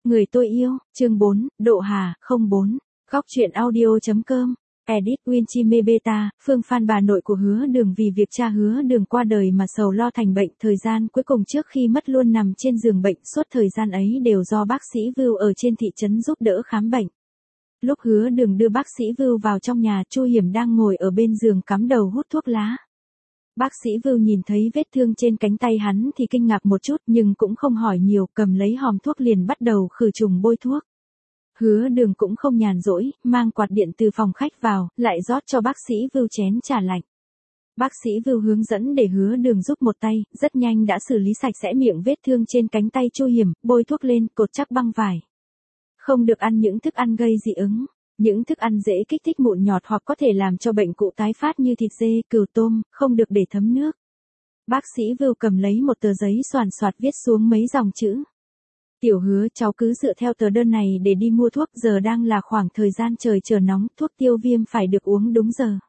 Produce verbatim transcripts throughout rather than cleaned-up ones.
Người tôi yêu, chương bốn, Độ Hà, không bốn. Góc truyện audio.com. Edit Winchime Beta, Phương Phan bà nội của Hứa Đường vì việc cha Hứa Đường qua đời mà sầu lo thành bệnh, thời gian cuối cùng trước khi mất luôn nằm trên giường bệnh, suốt thời gian ấy đều do bác sĩ Vưu ở trên thị trấn giúp đỡ khám bệnh. Lúc Hứa Đường đưa bác sĩ Vưu vào trong nhà, Chu Hiểm đang ngồi ở bên giường cắm đầu hút thuốc lá. Bác sĩ Vưu nhìn thấy vết thương trên cánh tay hắn thì kinh ngạc một chút nhưng cũng không hỏi nhiều, cầm lấy hòm thuốc liền bắt đầu khử trùng bôi thuốc. Hứa Đường cũng không nhàn rỗi, mang quạt điện từ phòng khách vào, lại rót cho bác sĩ Vưu chén trà lạnh. Bác sĩ Vưu hướng dẫn để Hứa Đường giúp một tay, rất nhanh đã xử lý sạch sẽ miệng vết thương trên cánh tay Chu Hiểm, bôi thuốc lên, cột chắc băng vải. Không được ăn những thức ăn gây dị ứng. Những thức ăn dễ kích thích mụn nhọt hoặc có thể làm cho bệnh cụ tái phát như thịt dê, cừu tôm, không được để thấm nước. Bác sĩ Vưu cầm lấy một tờ giấy xoàn xoạt viết xuống mấy dòng chữ. Tiểu Hứa, cháu cứ dựa theo tờ đơn này để đi mua thuốc, giờ đang là khoảng thời gian trời trở nóng, thuốc tiêu viêm phải được uống đúng giờ.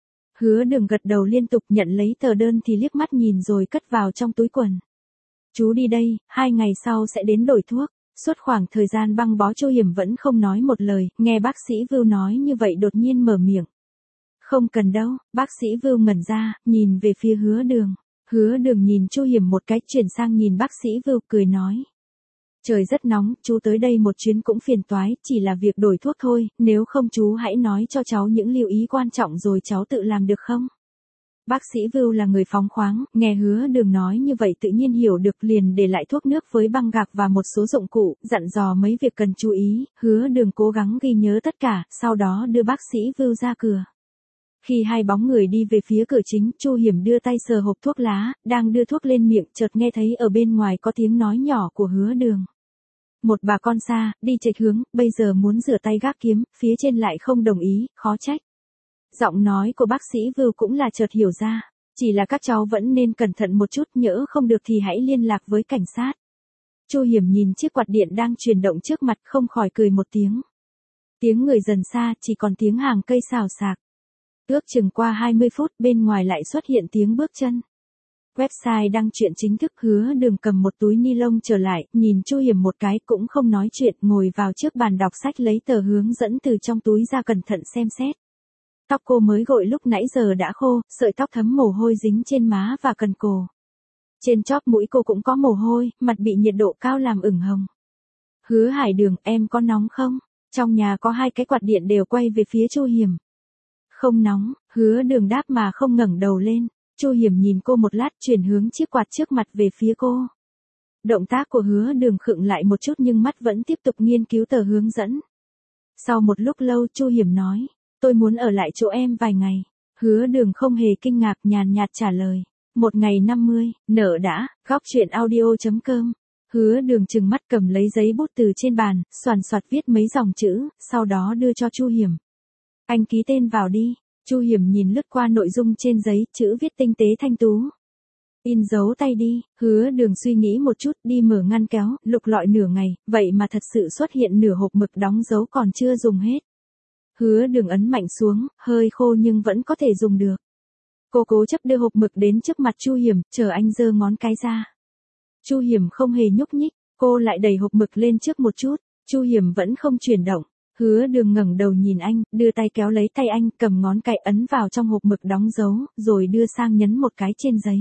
Hứa Đường gật đầu liên tục, nhận lấy tờ đơn thì liếc mắt nhìn rồi cất vào trong túi quần. Chú đi đây, hai ngày sau sẽ đến đổi thuốc. Suốt khoảng thời gian băng bó Chu Hiểm vẫn không nói một lời, nghe bác sĩ Vưu nói như vậy đột nhiên mở miệng. Không cần đâu, bác sĩ Vưu ngẩn ra, nhìn về phía Hứa Đường. Hứa Đường nhìn Chu Hiểm một cái, chuyển sang nhìn bác sĩ Vưu, cười nói. Trời rất nóng, chú tới đây một chuyến cũng phiền toái, chỉ là việc đổi thuốc thôi, nếu không chú hãy nói cho cháu những lưu ý quan trọng rồi cháu tự làm được không? Bác sĩ Vưu là người phóng khoáng, nghe Hứa Đường nói như vậy tự nhiên hiểu được, liền để lại thuốc nước với băng gạc và một số dụng cụ, dặn dò mấy việc cần chú ý. Hứa Đường cố gắng ghi nhớ tất cả, sau đó đưa bác sĩ Vưu ra cửa. Khi hai bóng người đi về phía cửa chính, Chu Hiểm đưa tay sờ hộp thuốc lá, đang đưa thuốc lên miệng, chợt nghe thấy ở bên ngoài có tiếng nói nhỏ của Hứa Đường. Một bà con xa, đi chệch hướng, bây giờ muốn rửa tay gác kiếm, phía trên lại không đồng ý, khó trách. Giọng nói của bác sĩ Vưu cũng là chợt hiểu ra, chỉ là các cháu vẫn nên cẩn thận một chút, nhỡ không được thì hãy liên lạc với cảnh sát. Chu Hiểm nhìn chiếc quạt điện đang chuyển động trước mặt, không khỏi cười một tiếng. Tiếng người dần xa, chỉ còn tiếng hàng cây xào xạc. Ước chừng qua hai mươi phút, bên ngoài lại xuất hiện tiếng bước chân. Website đăng truyện chính thức. Hứa Đường cầm một túi ni lông trở lại, nhìn Chu Hiểm một cái cũng không nói chuyện, ngồi vào trước bàn đọc sách lấy tờ hướng dẫn từ trong túi ra cẩn thận xem xét. Tóc cô mới gội lúc nãy giờ đã khô, sợi tóc thấm mồ hôi dính trên má và cần cổ. Trên chóp mũi cô cũng có mồ hôi, mặt bị nhiệt độ cao làm ửng hồng. Hứa Hải Đường, em có nóng không? Trong nhà có hai cái quạt điện đều quay về phía Chu Hiểm. Không nóng, Hứa Đường đáp mà không ngẩng đầu lên. Chu Hiểm nhìn cô một lát, chuyển hướng chiếc quạt trước mặt về phía cô. Động tác của Hứa Đường khựng lại một chút nhưng mắt vẫn tiếp tục nghiên cứu tờ hướng dẫn. Sau một lúc lâu Chu Hiểm nói. Tôi muốn ở lại chỗ em vài ngày. Hứa Đường không hề kinh ngạc, nhàn nhạt trả lời. Một ngày năm mươi, nở đã, góc truyện audio.com. Hứa Đường trừng mắt cầm lấy giấy bút từ trên bàn, xoàn xoạt viết mấy dòng chữ, sau đó đưa cho Chu Hiểm. Anh ký tên vào đi. Chu Hiểm nhìn lướt qua nội dung trên giấy, chữ viết tinh tế thanh tú. In dấu tay đi. Hứa Đường suy nghĩ một chút, đi mở ngăn kéo, lục lọi nửa ngày, vậy mà thật sự xuất hiện nửa hộp mực đóng dấu còn chưa dùng hết. Hứa Đường ấn mạnh xuống, hơi khô nhưng vẫn có thể dùng được. Cô cố chấp đưa hộp mực đến trước mặt Chu Hiểm, chờ anh giơ ngón cái ra. Chu Hiểm không hề nhúc nhích, cô lại đẩy hộp mực lên trước một chút, Chu Hiểm vẫn không chuyển động. Hứa Đường ngẩng đầu nhìn anh, đưa tay kéo lấy tay anh, cầm ngón cái ấn vào trong hộp mực đóng dấu, rồi đưa sang nhấn một cái trên giấy.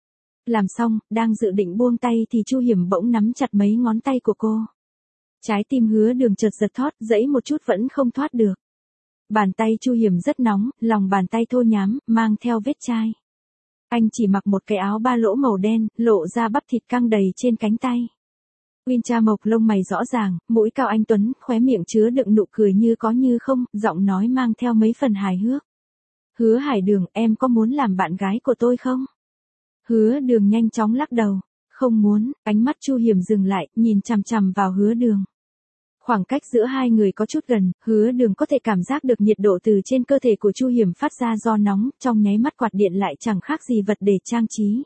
Làm xong, đang dự định buông tay thì Chu Hiểm bỗng nắm chặt mấy ngón tay của cô. Trái tim Hứa Đường chợt giật thót, dãy một chút vẫn không thoát được. Bàn tay Chu Hiểm rất nóng, lòng bàn tay thô nhám, mang theo vết chai. Anh chỉ mặc một cái áo ba lỗ màu đen, lộ ra bắp thịt căng đầy trên cánh tay. Wincha mộc lông mày rõ ràng, mũi cao anh tuấn, khóe miệng chứa đựng nụ cười như có như không, giọng nói mang theo mấy phần hài hước. Hứa Hải Đường, em có muốn làm bạn gái của tôi không? Hứa Đường nhanh chóng lắc đầu. Không muốn. Ánh mắt Chu Hiểm dừng lại, nhìn chằm chằm vào Hứa Đường. Khoảng cách giữa hai người có chút gần, Hứa Đường có thể cảm giác được nhiệt độ từ trên cơ thể của Chu Hiểm phát ra do nóng, trong nháy mắt quạt điện lại chẳng khác gì vật để trang trí.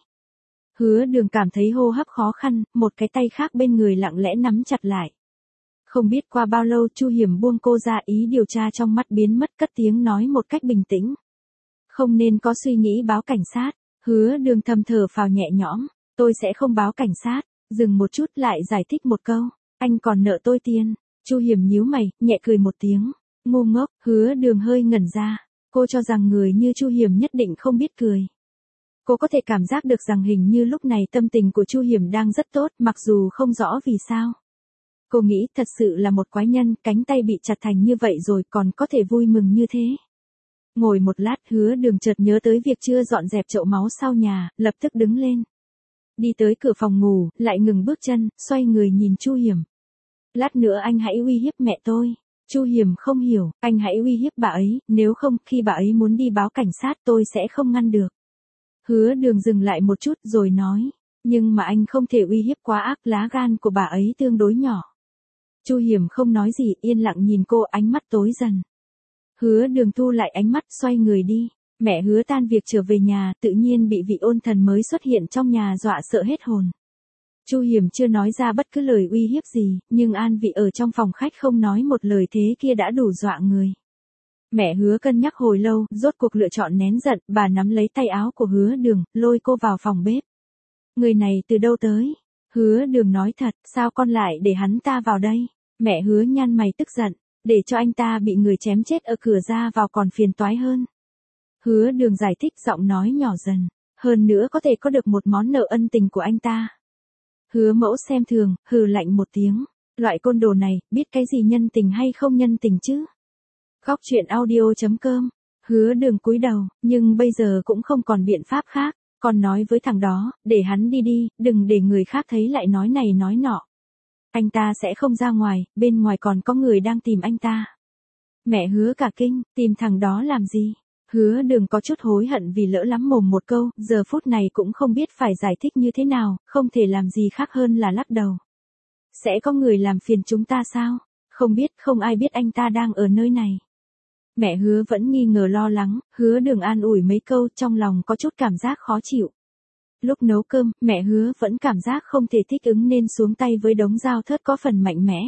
Hứa Đường cảm thấy hô hấp khó khăn, một cái tay khác bên người lặng lẽ nắm chặt lại. Không biết qua bao lâu Chu Hiểm buông cô ra, ý điều tra trong mắt biến mất, cất tiếng nói một cách bình tĩnh. Không nên có suy nghĩ báo cảnh sát. Hứa Đường thầm thở phào nhẹ nhõm. Tôi sẽ không báo cảnh sát. Dừng một chút lại giải thích một câu. Anh còn nợ tôi tiền. Chu Hiểm nhíu mày, nhẹ cười một tiếng. Ngu ngốc. Hứa Đường hơi ngẩn ra. Cô cho rằng người như Chu Hiểm nhất định không biết cười. Cô có thể cảm giác được rằng hình như lúc này tâm tình của Chu Hiểm đang rất tốt, mặc dù không rõ vì sao. Cô nghĩ thật sự là một quái nhân, cánh tay bị chặt thành như vậy rồi còn có thể vui mừng như thế. Ngồi một lát, Hứa Đường chợt nhớ tới việc chưa dọn dẹp chậu máu sau nhà, lập tức đứng lên. Đi tới cửa phòng ngủ, lại ngừng bước chân, xoay người nhìn Chu Hiểm. Lát nữa anh hãy uy hiếp mẹ tôi. Chu Hiểm không hiểu, anh hãy uy hiếp bà ấy, nếu không, khi bà ấy muốn đi báo cảnh sát tôi sẽ không ngăn được. Hứa Đường dừng lại một chút rồi nói, nhưng mà anh không thể uy hiếp quá ác, lá gan của bà ấy tương đối nhỏ. Chu Hiểm không nói gì, yên lặng nhìn cô, ánh mắt tối dần. Hứa Đường thu lại ánh mắt, xoay người đi. Mẹ Hứa tan việc trở về nhà, tự nhiên bị vị ôn thần mới xuất hiện trong nhà dọa sợ hết hồn. Chu Hiểm chưa nói ra bất cứ lời uy hiếp gì, nhưng An Vị ở trong phòng khách không nói một lời thế kia đã đủ dọa người. Mẹ Hứa cân nhắc hồi lâu, rốt cuộc lựa chọn nén giận, bà nắm lấy tay áo của Hứa Đường, lôi cô vào phòng bếp. Người này từ đâu tới? Hứa Đường nói thật, sao con lại để hắn ta vào đây? Mẹ Hứa nhăn mày tức giận, để cho anh ta bị người chém chết ở cửa ra vào còn phiền toái hơn. Hứa Đường giải thích, giọng nói nhỏ dần, hơn nữa có thể có được một món nợ ân tình của anh ta. Hứa Mẫu xem thường, hừ lạnh một tiếng, loại côn đồ này, biết cái gì nhân tình hay không nhân tình chứ? Góc truyện audio chấm com. Hứa Đường cúi đầu, nhưng bây giờ cũng không còn biện pháp khác, còn nói với thằng đó, để hắn đi đi, đừng để người khác thấy lại nói này nói nọ. Anh ta sẽ không ra ngoài, bên ngoài còn có người đang tìm anh ta. Mẹ Hứa cả kinh, tìm thằng đó làm gì? Hứa Đường có chút hối hận vì lỡ lắm mồm một câu, giờ phút này cũng không biết phải giải thích như thế nào, không thể làm gì khác hơn là lắc đầu. Sẽ có người làm phiền chúng ta sao? Không biết, không ai biết anh ta đang ở nơi này. Mẹ Hứa vẫn nghi ngờ lo lắng, Hứa Đường an ủi mấy câu, trong lòng có chút cảm giác khó chịu. Lúc nấu cơm, mẹ Hứa vẫn cảm giác không thể thích ứng nên xuống tay với đống rau thớt có phần mạnh mẽ.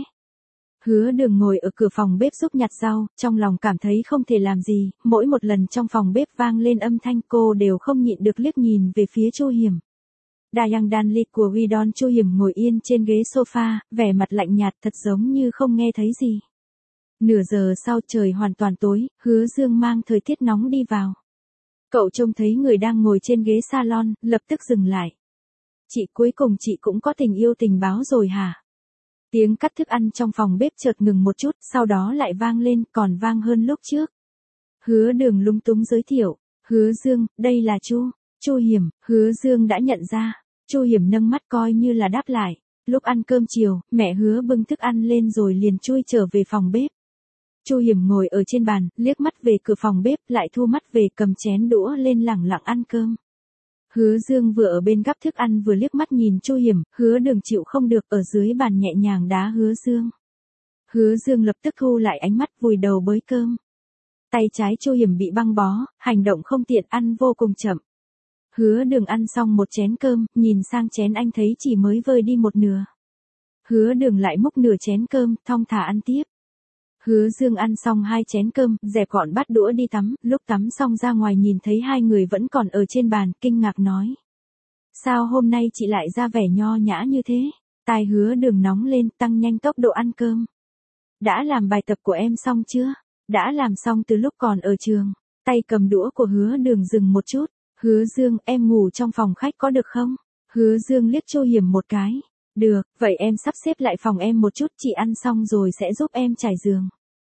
Hứa Đường ngồi ở cửa phòng bếp giúp nhặt rau, trong lòng cảm thấy không thể làm gì, mỗi một lần trong phòng bếp vang lên âm thanh cô đều không nhịn được liếc nhìn về phía Chu Hiểm. Dayang Danlit của Widon. Chu Hiểm ngồi yên trên ghế sofa, vẻ mặt lạnh nhạt thật giống như không nghe thấy gì. Nửa giờ sau trời hoàn toàn tối, Hứa Dương mang thời tiết nóng đi vào. Cậu trông thấy người đang ngồi trên ghế salon, lập tức dừng lại. Chị, cuối cùng chị cũng có tình yêu tình báo rồi hả? Tiếng cắt thức ăn trong phòng bếp chợt ngừng một chút, sau đó lại vang lên, còn vang hơn lúc trước. Hứa Đường lúng túng giới thiệu, Hứa Dương, đây là Chu, Chu Hiểm. Hứa Dương đã nhận ra, Chu Hiểm nâng mắt coi như là đáp lại. Lúc ăn cơm chiều, mẹ Hứa bưng thức ăn lên rồi liền chui trở về phòng bếp. Chu Hiểm ngồi ở trên bàn, liếc mắt về cửa phòng bếp, lại thu mắt về cầm chén đũa lên lẳng lặng ăn cơm. Hứa Dương vừa ở bên gắp thức ăn vừa liếc mắt nhìn Chu Hiểm, Hứa Đường chịu không được ở dưới bàn nhẹ nhàng đá Hứa Dương. Hứa Dương lập tức thu lại ánh mắt vùi đầu bới cơm. Tay trái Chu Hiểm bị băng bó, hành động không tiện, ăn vô cùng chậm. Hứa Đường ăn xong một chén cơm, nhìn sang chén anh thấy chỉ mới vơi đi một nửa. Hứa Đường lại múc nửa chén cơm, thong thả ăn tiếp. Hứa Dương ăn xong hai chén cơm, dẹp gọn bát đũa đi tắm, lúc tắm xong ra ngoài nhìn thấy hai người vẫn còn ở trên bàn, kinh ngạc nói. Sao hôm nay chị lại ra vẻ nho nhã như thế? Tai Hứa Đường nóng lên, tăng nhanh tốc độ ăn cơm. Đã làm bài tập của em xong chưa? Đã làm xong từ lúc còn ở trường. Tay cầm đũa của Hứa Đường dừng một chút. Hứa Dương, em ngủ trong phòng khách có được không? Hứa Dương liếc Chu Hiểm một cái. Được, vậy em sắp xếp lại phòng em một chút, chị ăn xong rồi sẽ giúp em trải giường.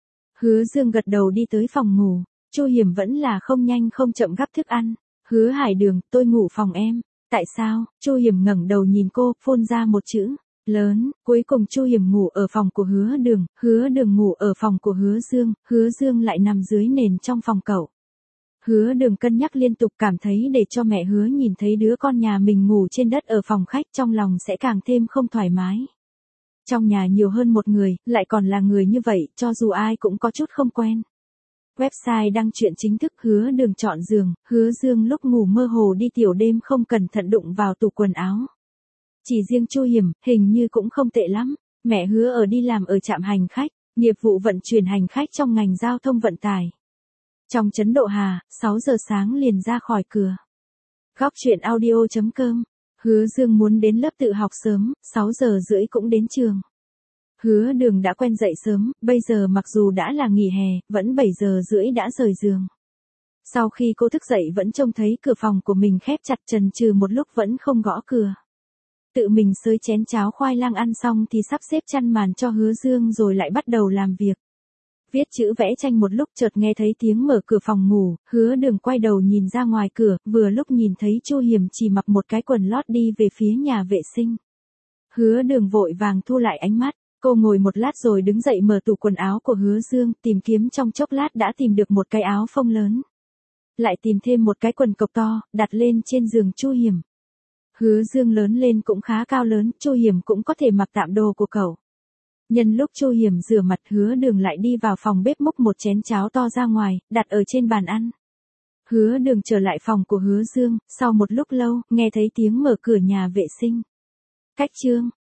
Hứa Dương gật đầu đi tới phòng ngủ. Chu Hiểm vẫn là không nhanh không chậm gắp thức ăn. Hứa Hải Đường, tôi ngủ phòng em. Tại sao? Chu Hiểm ngẩng đầu nhìn cô, phun ra một chữ lớn. Cuối cùng Chu Hiểm ngủ ở phòng của Hứa Đường, Hứa Đường ngủ ở phòng của Hứa Dương, Hứa Dương lại nằm dưới nền trong phòng cậu. Hứa Đường cân nhắc liên tục, cảm thấy để cho mẹ Hứa nhìn thấy đứa con nhà mình ngủ trên đất ở phòng khách trong lòng sẽ càng thêm không thoải mái. Trong nhà nhiều hơn một người, lại còn là người như vậy, cho dù ai cũng có chút không quen. Website đăng truyện chính thức. Hứa Đường chọn giường, Hứa Dương lúc ngủ mơ hồ đi tiểu đêm không cẩn thận đụng vào tủ quần áo. Chỉ riêng Chu Hiểm, hình như cũng không tệ lắm. Mẹ Hứa ở đi làm ở trạm hành khách, nghiệp vụ vận chuyển hành khách trong ngành giao thông vận tải. Trong trấn Độ Hà, sáu giờ sáng liền ra khỏi cửa. Góc truyện audio chấm com. Hứa Dương muốn đến lớp tự học sớm, sáu giờ rưỡi cũng đến trường. Hứa Đường đã quen dậy sớm, bây giờ mặc dù đã là nghỉ hè, vẫn bảy giờ rưỡi đã rời giường. Sau khi cô thức dậy vẫn trông thấy cửa phòng của mình khép chặt, chần chừ một lúc vẫn không gõ cửa. Tự mình xới chén cháo khoai lang ăn xong thì sắp xếp chăn màn cho Hứa Dương rồi lại bắt đầu làm việc. Viết chữ vẽ tranh một lúc chợt nghe thấy tiếng mở cửa phòng ngủ, Hứa Đường quay đầu nhìn ra ngoài cửa, vừa lúc nhìn thấy Chu Hiểm chỉ mặc một cái quần lót đi về phía nhà vệ sinh. Hứa Đường vội vàng thu lại ánh mắt, cô ngồi một lát rồi đứng dậy mở tủ quần áo của Hứa Dương, tìm kiếm trong chốc lát đã tìm được một cái áo phông lớn. Lại tìm thêm một cái quần cộc to, đặt lên trên giường Chu Hiểm. Hứa Dương lớn lên cũng khá cao lớn, Chu Hiểm cũng có thể mặc tạm đồ của cậu. Nhân lúc Chu Hiểm rửa mặt, Hứa Đường lại đi vào phòng bếp múc một chén cháo to ra ngoài, đặt ở trên bàn ăn. Hứa Đường trở lại phòng của Hứa Dương, sau một lúc lâu, nghe thấy tiếng mở cửa nhà vệ sinh. Cách chương